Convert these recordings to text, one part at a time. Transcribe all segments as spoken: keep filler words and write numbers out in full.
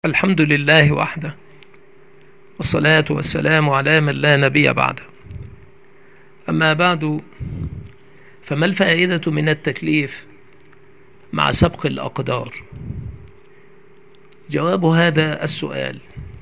الحمد لله وحده، والصلاة والسلام على من لا نبي بعده. أما بعد، فما الفائدة من التكليف مع سبق الأقدار؟ جواب هذا السؤال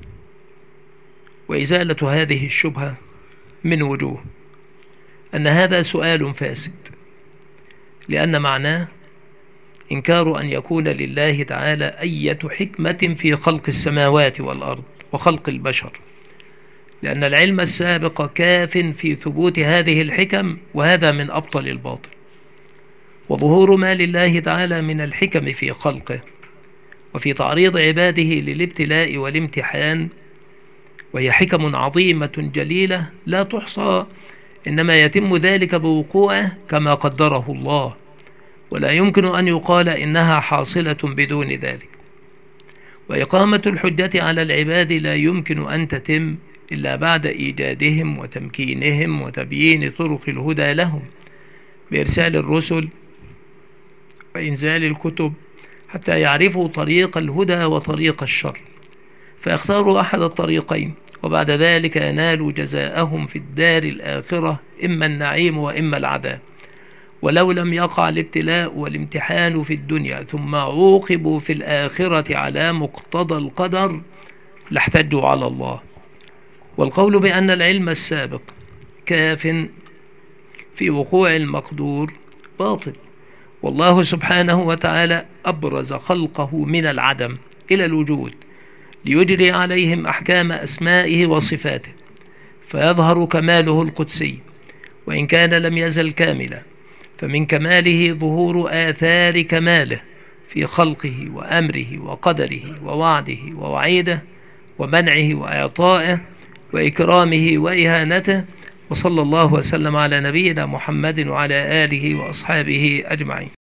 وإزالة هذه الشبهة من وجوه أن هذا سؤال فاسد، لأن معناه إنكار أن يكون لله تعالى أية حكمة في خلق السماوات والأرض وخلق البشر، لأن العلم السابق كاف في ثبوت هذه الحكم، وهذا من أبطل الباطل. وظهور ما لله تعالى من الحكم في خلقه وفي تعريض عباده للابتلاء والامتحان، وهي حكم عظيمة جليلة لا تحصى، إنما يتم ذلك بوقوعه كما قدره الله، ولا يمكن أن يقال إنها حاصلة بدون ذلك. وإقامة الحجة على العباد لا يمكن أن تتم إلا بعد إيجادهم وتمكينهم وتبيين طرق الهدى لهم بإرسال الرسل وإنزال الكتب حتى يعرفوا طريق الهدى وطريق الشر، فاختاروا أحد الطريقين، وبعد ذلك ينالوا جزاءهم في الدار الآخرة، إما النعيم وإما العذاب. ولو لم يقع الابتلاء والامتحان في الدنيا ثم عوقبوا في الآخرة على مقتضى القدر لاحتجوا على الله. والقول بأن العلم السابق كاف في وقوع المقدور باطل، والله سبحانه وتعالى أبرز خلقه من العدم إلى الوجود ليجري عليهم أحكام أسمائه وصفاته، فيظهر كماله القدسي، وإن كان لم يزل كاملا، فمن كماله ظهور آثار كماله في خلقه وأمره وقدره ووعده ووعيده ومنعه وإعطائه وإكرامه وإهانته. وصلى الله وسلم على نبينا محمد وعلى آله وأصحابه أجمعين.